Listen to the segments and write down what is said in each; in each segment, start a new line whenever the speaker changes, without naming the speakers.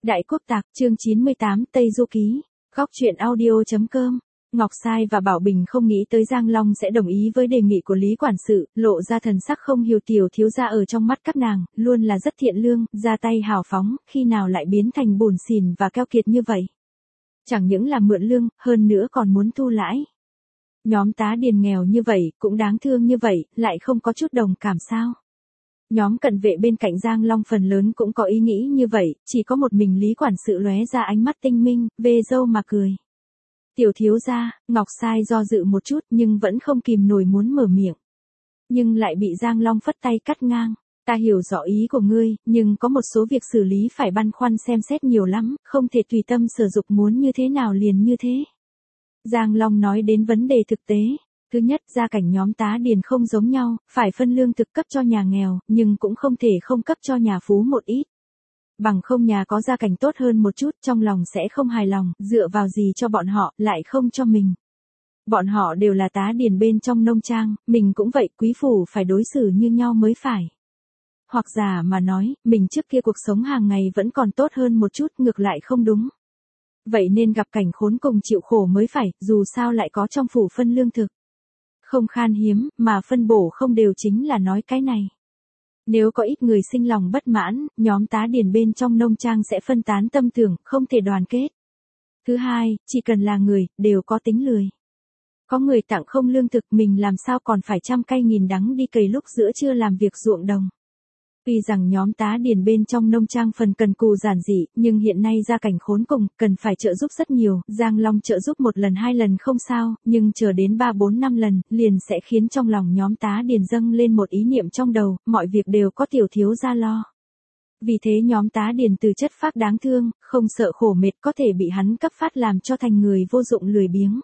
Đại Quốc Tạc, chương 98, Tây Du Ký, Góc truyện audio.com. Ngọc Sai và Bảo Bình không nghĩ tới Giang Long sẽ đồng ý với đề nghị của Lý quản sự, lộ ra thần sắc không hiểu tiểu thiếu gia ở trong mắt các nàng, luôn là rất thiện lương, ra tay hào phóng, khi nào lại biến thành bủn xỉn và keo kiệt như vậy. Chẳng những là mượn lương, hơn nữa còn muốn thu lãi. Nhóm tá điền nghèo như vậy, cũng đáng thương như vậy, lại không có chút đồng cảm sao? Nhóm cận vệ bên cạnh Giang Long phần lớn cũng có ý nghĩ như vậy, chỉ có một mình Lý quản sự lóe ra ánh mắt tinh minh, vê râu mà cười. Tiểu thiếu gia, Ngọc Sai do dự một chút nhưng vẫn không kìm nổi muốn mở miệng. Nhưng lại bị Giang Long phất tay cắt ngang. Ta hiểu rõ ý của ngươi, nhưng có một số việc xử lý phải băn khoăn xem xét nhiều lắm, không thể tùy tâm sở dục muốn như thế nào liền như thế. Giang Long nói đến vấn đề thực tế. Thứ nhất, gia cảnh nhóm tá điền không giống nhau, phải phân lương thực cấp cho nhà nghèo, nhưng cũng không thể không cấp cho nhà phú một ít. Bằng không nhà có gia cảnh tốt hơn một chút, trong lòng sẽ không hài lòng, dựa vào gì cho bọn họ, lại không cho mình. Bọn họ đều là tá điền bên trong nông trang, mình cũng vậy, quý phủ phải đối xử như nhau mới phải. Hoặc giả mà nói, mình trước kia cuộc sống hàng ngày vẫn còn tốt hơn một chút, ngược lại không đúng. Vậy nên gặp cảnh khốn cùng chịu khổ mới phải, dù sao lại có trong phủ phân lương thực. Không khan hiếm, mà phân bổ không đều chính là nói cái này. Nếu có ít người sinh lòng bất mãn, nhóm tá điền bên trong nông trang sẽ phân tán tâm tưởng, không thể đoàn kết. Thứ hai, chỉ cần là người, đều có tính lười. Có người tặng không lương thực, mình làm sao còn phải trăm cay nghìn đắng đi cày lúc giữa trưa làm việc ruộng đồng. Tuy rằng nhóm tá điền bên trong nông trang phần cần cù giản dị, nhưng hiện nay gia cảnh khốn cùng, cần phải trợ giúp rất nhiều, Giang Long trợ giúp một lần hai lần không sao, nhưng chờ đến 3-4-5 lần, liền sẽ khiến trong lòng nhóm tá điền dâng lên một ý niệm trong đầu, mọi việc đều có tiểu thiếu gia lo. Vì thế nhóm tá điền từ chất phác đáng thương, không sợ khổ mệt có thể bị hắn cấp phát làm cho thành người vô dụng lười biếng.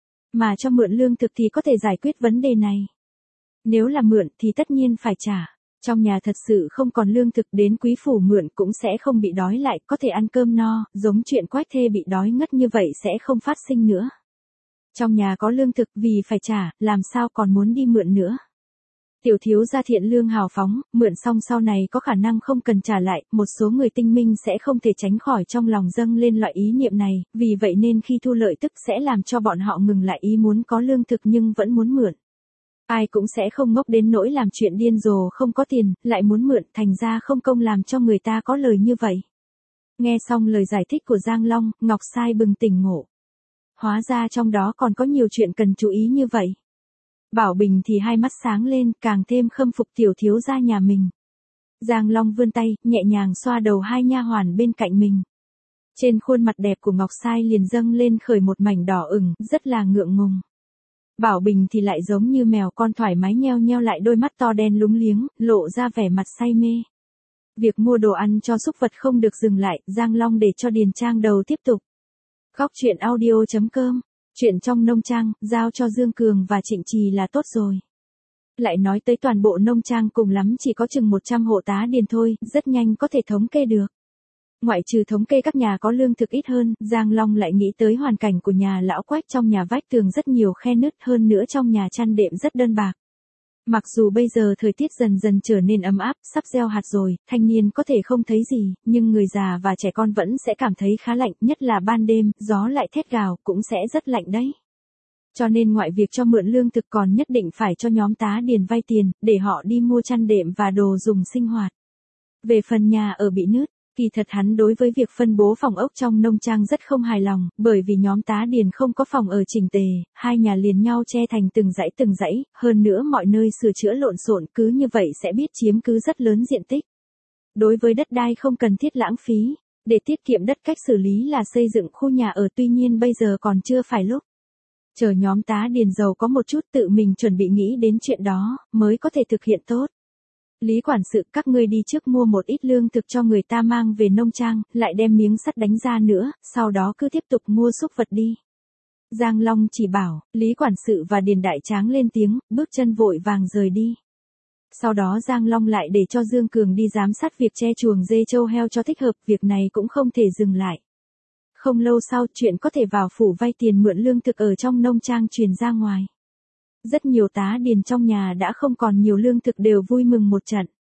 Mà cho mượn lương thực thì có thể giải quyết vấn đề này. Nếu là mượn thì tất nhiên phải trả. Trong nhà thật sự không còn lương thực đến quý phủ mượn cũng sẽ không bị đói lại, có thể ăn cơm no, giống chuyện Quách Thê bị đói ngất như vậy sẽ không phát sinh nữa. Trong nhà có lương thực vì phải trả, làm sao còn muốn đi mượn nữa. Tiểu thiếu gia thiện lương hào phóng, mượn xong sau này có khả năng không cần trả lại, một số người tinh minh sẽ không thể tránh khỏi trong lòng dâng lên loại ý niệm này, vì vậy nên khi thu lợi tức sẽ làm cho bọn họ ngừng lại ý muốn có lương thực nhưng vẫn muốn mượn. Ai cũng sẽ không ngốc đến nỗi làm chuyện điên rồ không có tiền, lại muốn mượn, thành ra không công làm cho người ta có lời như vậy. Nghe xong lời giải thích của Giang Long, Ngọc Sai bừng tỉnh ngộ. Hóa ra trong đó còn có nhiều chuyện cần chú ý như vậy. Bảo Bình thì hai mắt sáng lên, càng thêm khâm phục tiểu thiếu gia nhà mình. Giang Long vươn tay, nhẹ nhàng xoa đầu hai nha hoàn bên cạnh mình. Trên khuôn mặt đẹp của Ngọc Sai liền dâng lên khởi một mảnh đỏ ửng, rất là ngượng ngùng. Bảo Bình thì lại giống như mèo con thoải mái nheo nheo lại đôi mắt to đen lúng liếng, lộ ra vẻ mặt say mê. Việc mua đồ ăn cho súc vật không được dừng lại, Giang Long để cho Điền Trang đầu tiếp tục. Góc truyện audio.com, chuyện trong nông trang, giao cho Dương Cường và Trịnh Trì là tốt rồi. Lại nói tới toàn bộ nông trang cùng lắm chỉ có chừng 100 hộ tá điền thôi, rất nhanh có thể thống kê được. Ngoại trừ thống kê các nhà có lương thực ít hơn, Giang Long lại nghĩ tới hoàn cảnh của nhà lão Quách trong nhà vách tường rất nhiều khe nứt hơn nữa trong nhà chăn đệm rất đơn bạc. Mặc dù bây giờ thời tiết dần dần trở nên ấm áp, sắp gieo hạt rồi, thanh niên có thể không thấy gì, nhưng người già và trẻ con vẫn sẽ cảm thấy khá lạnh, nhất là ban đêm, gió lại thét gào, cũng sẽ rất lạnh đấy. Cho nên ngoại việc cho mượn lương thực còn nhất định phải cho nhóm tá điền vay tiền, để họ đi mua chăn đệm và đồ dùng sinh hoạt. Về phần nhà ở bị nứt, kỳ thật hắn đối với việc phân bố phòng ốc trong nông trang rất không hài lòng, bởi vì nhóm tá điền không có phòng ở chỉnh tề, hai nhà liền nhau che thành từng dãy, hơn nữa mọi nơi sửa chữa lộn xộn, cứ như vậy sẽ biết chiếm cứ rất lớn diện tích. Đối với đất đai không cần thiết lãng phí, để tiết kiệm đất cách xử lý là xây dựng khu nhà ở, tuy nhiên bây giờ còn chưa phải lúc. Chờ nhóm tá điền giàu có một chút tự mình chuẩn bị nghĩ đến chuyện đó, mới có thể thực hiện tốt. Lý quản sự, các ngươi đi trước mua một ít lương thực cho người ta mang về nông trang, lại đem miếng sắt đánh ra nữa, sau đó cứ tiếp tục mua súc vật đi. Giang Long chỉ bảo, Lý quản sự và Điền Đại Tráng lên tiếng, bước chân vội vàng rời đi. Sau đó Giang Long lại để cho Dương Cường đi giám sát việc che chuồng dê trâu heo cho thích hợp, việc này cũng không thể dừng lại. Không lâu sau, chuyện có thể vào phủ vay tiền mượn lương thực ở trong nông trang truyền ra ngoài. Rất nhiều tá điền trong nhà đã không còn nhiều lương thực đều vui mừng một trận.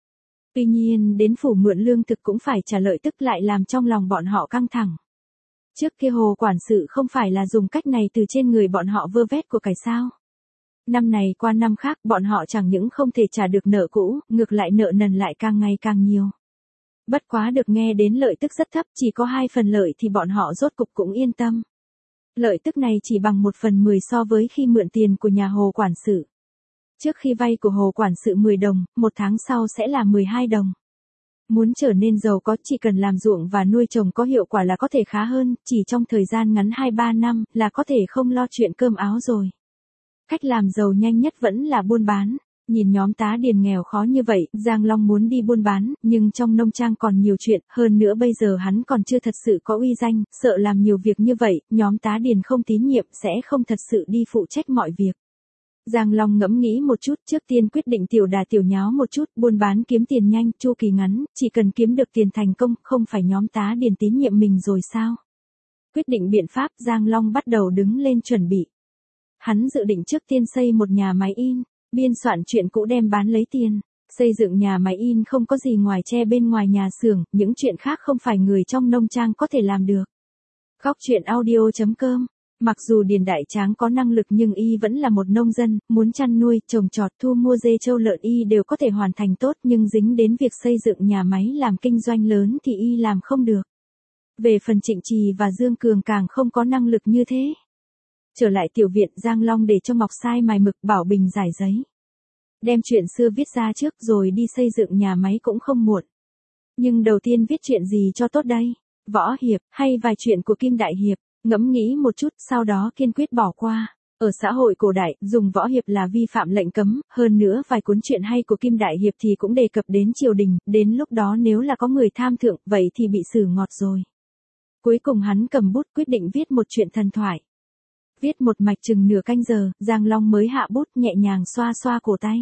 Tuy nhiên đến phủ mượn lương thực cũng phải trả lợi tức lại làm trong lòng bọn họ căng thẳng. Trước kia Hồ quản sự không phải là dùng cách này từ trên người bọn họ vơ vét của cải sao. Năm này qua năm khác bọn họ chẳng những không thể trả được nợ cũ, ngược lại nợ nần lại càng ngày càng nhiều. Bất quá được nghe đến lợi tức rất thấp, chỉ có 2 phần lợi thì bọn họ rốt cục cũng yên tâm. Lợi tức này chỉ bằng 1/10 so với khi mượn tiền của nhà Hồ quản sự. Trước khi vay của Hồ quản sự 10 đồng, 1 tháng sau sẽ là 12 đồng. Muốn trở nên giàu có chỉ cần làm ruộng và nuôi trồng có hiệu quả là có thể khá hơn, chỉ trong thời gian ngắn 2-3 năm là có thể không lo chuyện cơm áo rồi. Cách làm giàu nhanh nhất vẫn là buôn bán. Nhìn nhóm tá điền nghèo khó như vậy, Giang Long muốn đi buôn bán, nhưng trong nông trang còn nhiều chuyện, hơn nữa bây giờ hắn còn chưa thật sự có uy danh, sợ làm nhiều việc như vậy, nhóm tá điền không tín nhiệm sẽ không thật sự đi phụ trách mọi việc. Giang Long ngẫm nghĩ một chút, trước tiên quyết định tiểu đà tiểu nháo một chút, buôn bán kiếm tiền nhanh, chu kỳ ngắn, chỉ cần kiếm được tiền thành công, không phải nhóm tá điền tín nhiệm mình rồi sao? Quyết định biện pháp, Giang Long bắt đầu đứng lên chuẩn bị. Hắn dự định trước tiên xây một nhà máy in, biên soạn chuyện cũ đem bán lấy tiền. Xây dựng nhà máy in không có gì ngoài che bên ngoài nhà xưởng, những chuyện khác không phải người trong nông trang có thể làm được. Góc truyện audio.com. Mặc dù Điền Đại Tráng có năng lực nhưng y vẫn là một nông dân, muốn chăn nuôi, trồng trọt, thu mua dê trâu lợn y đều có thể hoàn thành tốt, nhưng dính đến việc xây dựng nhà máy làm kinh doanh lớn thì y làm không được. Về phần Trịnh Trì và Dương Cường càng không có năng lực như thế. Trở lại tiểu viện, Giang Long để cho Ngọc Sai mài mực, Bảo Bình giải giấy. Đem chuyện xưa viết ra trước rồi đi xây dựng nhà máy cũng không muộn. Nhưng đầu tiên viết chuyện gì cho tốt đây? Võ hiệp, hay vài chuyện của Kim Đại Hiệp? Ngẫm nghĩ một chút, sau đó kiên quyết bỏ qua. Ở xã hội cổ đại, dùng võ hiệp là vi phạm lệnh cấm, hơn nữa vài cuốn truyện hay của Kim Đại Hiệp thì cũng đề cập đến triều đình, đến lúc đó nếu là có người tham thượng, vậy thì bị xử ngọt rồi. Cuối cùng hắn cầm bút quyết định viết một chuyện thần thoại. Viết một mạch chừng nửa canh giờ, Giang Long mới hạ bút nhẹ nhàng xoa xoa cổ tay.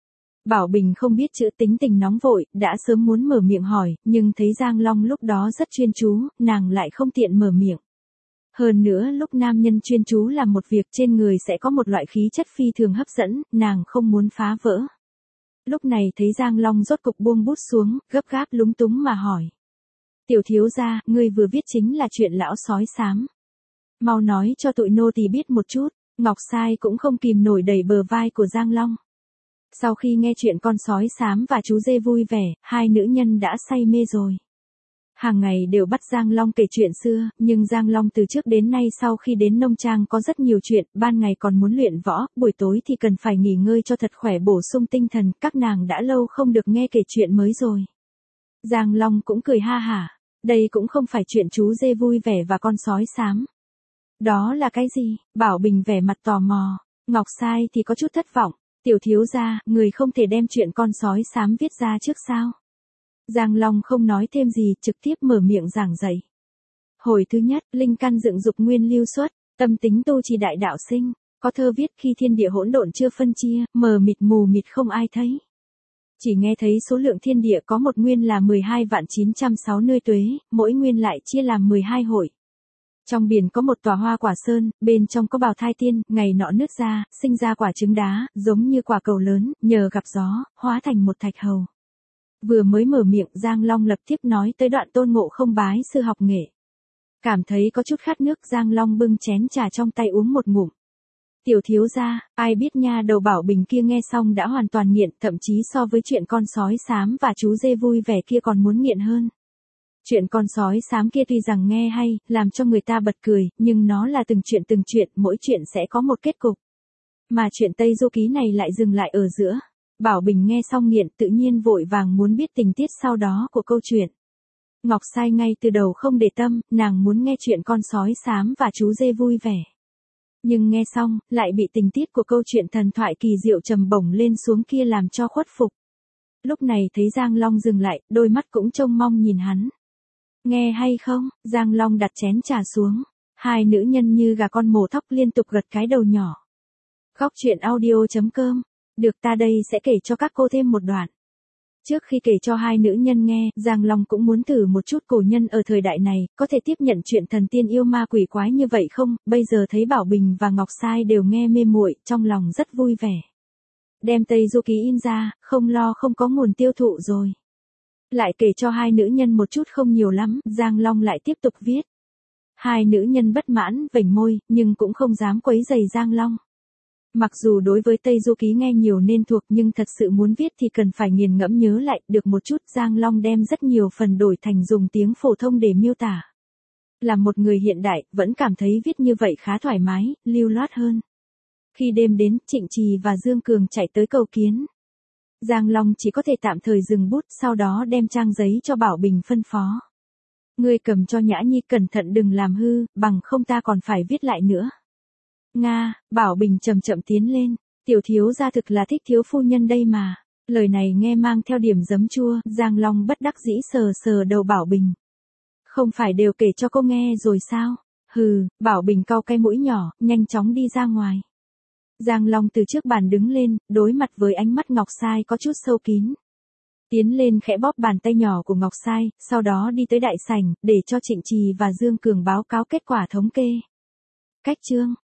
Bảo Bình không biết chữ, tính tình nóng vội, đã sớm muốn mở miệng hỏi, nhưng thấy Giang Long lúc đó rất chuyên chú, nàng lại không tiện mở miệng. Hơn nữa lúc nam nhân chuyên chú làm một việc trên người sẽ có một loại khí chất phi thường hấp dẫn, nàng không muốn phá vỡ. Lúc này thấy Giang Long rốt cục buông bút xuống, gấp gáp lúng túng mà hỏi. Tiểu thiếu gia, ngươi vừa viết chính là chuyện lão sói xám. Mau nói cho tụi nô tỳ biết một chút. Ngọc Sai cũng không kìm nổi đẩy bờ vai của Giang Long. Sau khi nghe chuyện con sói xám và chú dê vui vẻ, hai nữ nhân đã say mê rồi. Hàng ngày đều bắt Giang Long kể chuyện xưa, nhưng Giang Long từ trước đến nay sau khi đến nông trang có rất nhiều chuyện, ban ngày còn muốn luyện võ, buổi tối thì cần phải nghỉ ngơi cho thật khỏe bổ sung tinh thần, các nàng đã lâu không được nghe kể chuyện mới rồi. Giang Long cũng cười ha hả, đây cũng không phải chuyện chú dê vui vẻ và con sói xám. Đó là cái gì? Bảo Bình vẻ mặt tò mò, Ngọc Sai thì có chút thất vọng, tiểu thiếu gia, người không thể đem chuyện con sói xám viết ra trước sao? Giang Long không nói thêm gì, trực tiếp mở miệng giảng dạy. Hồi thứ nhất, linh căn dựng dục nguyên lưu xuất, tâm tính tu trì đại đạo sinh, có thơ viết khi thiên địa hỗn độn chưa phân chia, mờ mịt mù mịt không ai thấy. Chỉ nghe thấy số lượng thiên địa có một nguyên là 12.960 tuế, mỗi nguyên lại chia làm 12 hội. Trong biển có một tòa hoa quả sơn, bên trong có bào thai tiên, ngày nọ nứt ra, sinh ra quả trứng đá, giống như quả cầu lớn, nhờ gặp gió, hóa thành một thạch hầu. Vừa mới mở miệng, Giang Long lập tiếp nói tới đoạn Tôn Ngộ Không bái sư học nghệ. Cảm thấy có chút khát nước, Giang Long bưng chén trà trong tay uống một ngụm. Tiểu thiếu gia, ai biết nha, đầu Bảo Bình kia nghe xong đã hoàn toàn nghiện, thậm chí so với chuyện con sói xám và chú dê vui vẻ kia còn muốn nghiện hơn. Chuyện con sói xám kia tuy rằng nghe hay, làm cho người ta bật cười, nhưng nó là từng chuyện, mỗi chuyện sẽ có một kết cục. Mà chuyện Tây Du Ký này lại dừng lại ở giữa. Bảo Bình nghe xong nghiện, tự nhiên vội vàng muốn biết tình tiết sau đó của câu chuyện. Ngọc Sai ngay từ đầu không để tâm, nàng muốn nghe chuyện con sói xám và chú dê vui vẻ. Nhưng nghe xong, lại bị tình tiết của câu chuyện thần thoại kỳ diệu trầm bổng lên xuống kia làm cho khuất phục. Lúc này thấy Giang Long dừng lại, đôi mắt cũng trông mong nhìn hắn. Nghe hay không? Giang Long đặt chén trà xuống. Hai nữ nhân như gà con mổ thóc liên tục gật cái đầu nhỏ. Góc truyện audio.com. Được, ta đây sẽ kể cho các cô thêm một đoạn. Trước khi kể cho hai nữ nhân nghe, Giang Long cũng muốn thử một chút cổ nhân ở thời đại này, có thể tiếp nhận chuyện thần tiên yêu ma quỷ quái như vậy không? Bây giờ thấy Bảo Bình và Ngọc Sai đều nghe mê muội, trong lòng rất vui vẻ. Đem Tây Du Ký in ra, không lo không có nguồn tiêu thụ rồi. Lại kể cho hai nữ nhân một chút không nhiều lắm, Giang Long lại tiếp tục viết. Hai nữ nhân bất mãn, vểnh môi, nhưng cũng không dám quấy rầy Giang Long. Mặc dù đối với Tây Du Ký nghe nhiều nên thuộc nhưng thật sự muốn viết thì cần phải nghiền ngẫm nhớ lại được một chút. Giang Long đem rất nhiều phần đổi thành dùng tiếng phổ thông để miêu tả. Là một người hiện đại, vẫn cảm thấy viết như vậy khá thoải mái, lưu loát hơn. Khi đêm đến, Trịnh Trì và Dương Cường chạy tới cầu kiến. Giang Long chỉ có thể tạm thời dừng bút, sau đó đem trang giấy cho Bảo Bình phân phó. Ngươi cầm cho Nhã Nhi cẩn thận đừng làm hư, bằng không ta còn phải viết lại nữa. Nga, Bảo Bình chậm chậm tiến lên, tiểu thiếu gia thực là thích thiếu phu nhân đây mà. Lời này nghe mang theo điểm giấm chua, Giang Long bất đắc dĩ sờ sờ đầu Bảo Bình. Không phải đều kể cho cô nghe rồi sao? Hừ, Bảo Bình cau cái mũi nhỏ, nhanh chóng đi ra ngoài. Giang Long từ trước bàn đứng lên, đối mặt với ánh mắt Ngọc Sai có chút sâu kín. Tiến lên khẽ bóp bàn tay nhỏ của Ngọc Sai, sau đó đi tới đại sảnh, để cho Trịnh Trì và Dương Cường báo cáo kết quả thống kê. Cách chương